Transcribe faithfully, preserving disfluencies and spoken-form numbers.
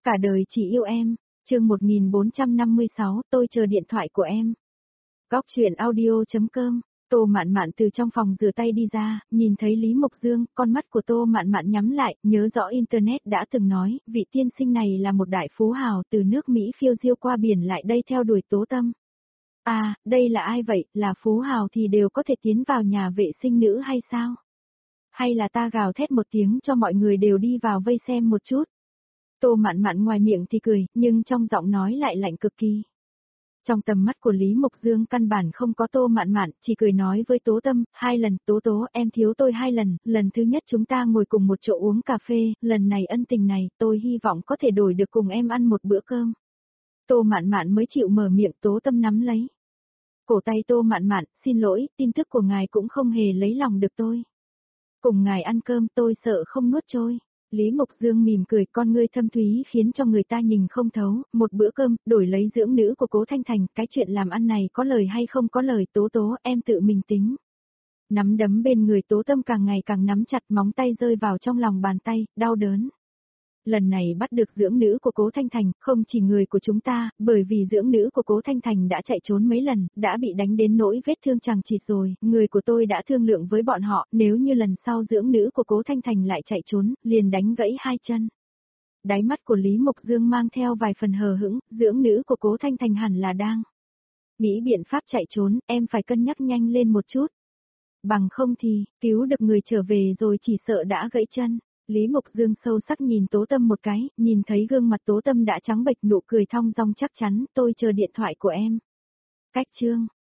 Cả đời chỉ yêu em, chương một nghìn bốn trăm năm mươi sáu, tôi chờ điện thoại của em. Góc truyện audio.com, Tô Mạn Mạn từ trong phòng rửa tay đi ra, nhìn thấy Lý Mộc Dương, con mắt của Tô Mạn Mạn nhắm lại, nhớ rõ Internet đã từng nói, vị tiên sinh này là một đại phú hào từ nước Mỹ phiêu diêu qua biển lại đây theo đuổi Tố Tâm. À, đây là ai vậy, là phú hào thì đều có thể tiến vào nhà vệ sinh nữ hay sao? Hay là ta gào thét một tiếng cho mọi người đều đi vào vây xem một chút? Tô Mạn Mạn ngoài miệng thì cười, nhưng trong giọng nói lại lạnh cực kỳ. Trong tầm mắt của Lý Mộc Dương căn bản không có Tô Mạn Mạn, chỉ cười nói với Tố Tâm, hai lần, Tố Tố, em thiếu tôi hai lần, lần thứ nhất chúng ta ngồi cùng một chỗ uống cà phê, lần này ân tình này, tôi hy vọng có thể đổi được cùng em ăn một bữa cơm. Tô Mạn Mạn mới chịu mở miệng, Tố Tâm nắm lấy cổ tay Tô Mạn Mạn, xin lỗi, tin tức của ngài cũng không hề lấy lòng được tôi. Cùng ngài ăn cơm tôi sợ không nuốt trôi. Lý Mộc Dương mỉm cười, con ngươi thâm thúy khiến cho người ta nhìn không thấu, một bữa cơm, đổi lấy dưỡng nữ của Cố Thanh Thành, cái chuyện làm ăn này có lời hay không có lời, Tố Tố, em tự mình tính. Nắm đấm bên người Tố Tâm càng ngày càng nắm chặt, móng tay rơi vào trong lòng bàn tay, đau đớn. Lần này bắt được dưỡng nữ của Cố Thanh Thành, không chỉ người của chúng ta, bởi vì dưỡng nữ của Cố Thanh Thành đã chạy trốn mấy lần, đã bị đánh đến nỗi vết thương chằng chịt rồi, người của tôi đã thương lượng với bọn họ, nếu như lần sau dưỡng nữ của Cố Thanh Thành lại chạy trốn, liền đánh gãy hai chân. Đáy mắt của Lý Mộc Dương mang theo vài phần hờ hững, dưỡng nữ của Cố Thanh Thành hẳn là đang nghĩ biện pháp chạy trốn, em phải cân nhắc nhanh lên một chút. Bằng không thì, cứu được người trở về rồi chỉ sợ đã gãy chân. Lý Mộc Dương sâu sắc nhìn Tố Tâm một cái, nhìn thấy gương mặt Tố Tâm đã trắng bệch, nụ cười thong dong chắc chắn, tôi chờ điện thoại của em. Cách chương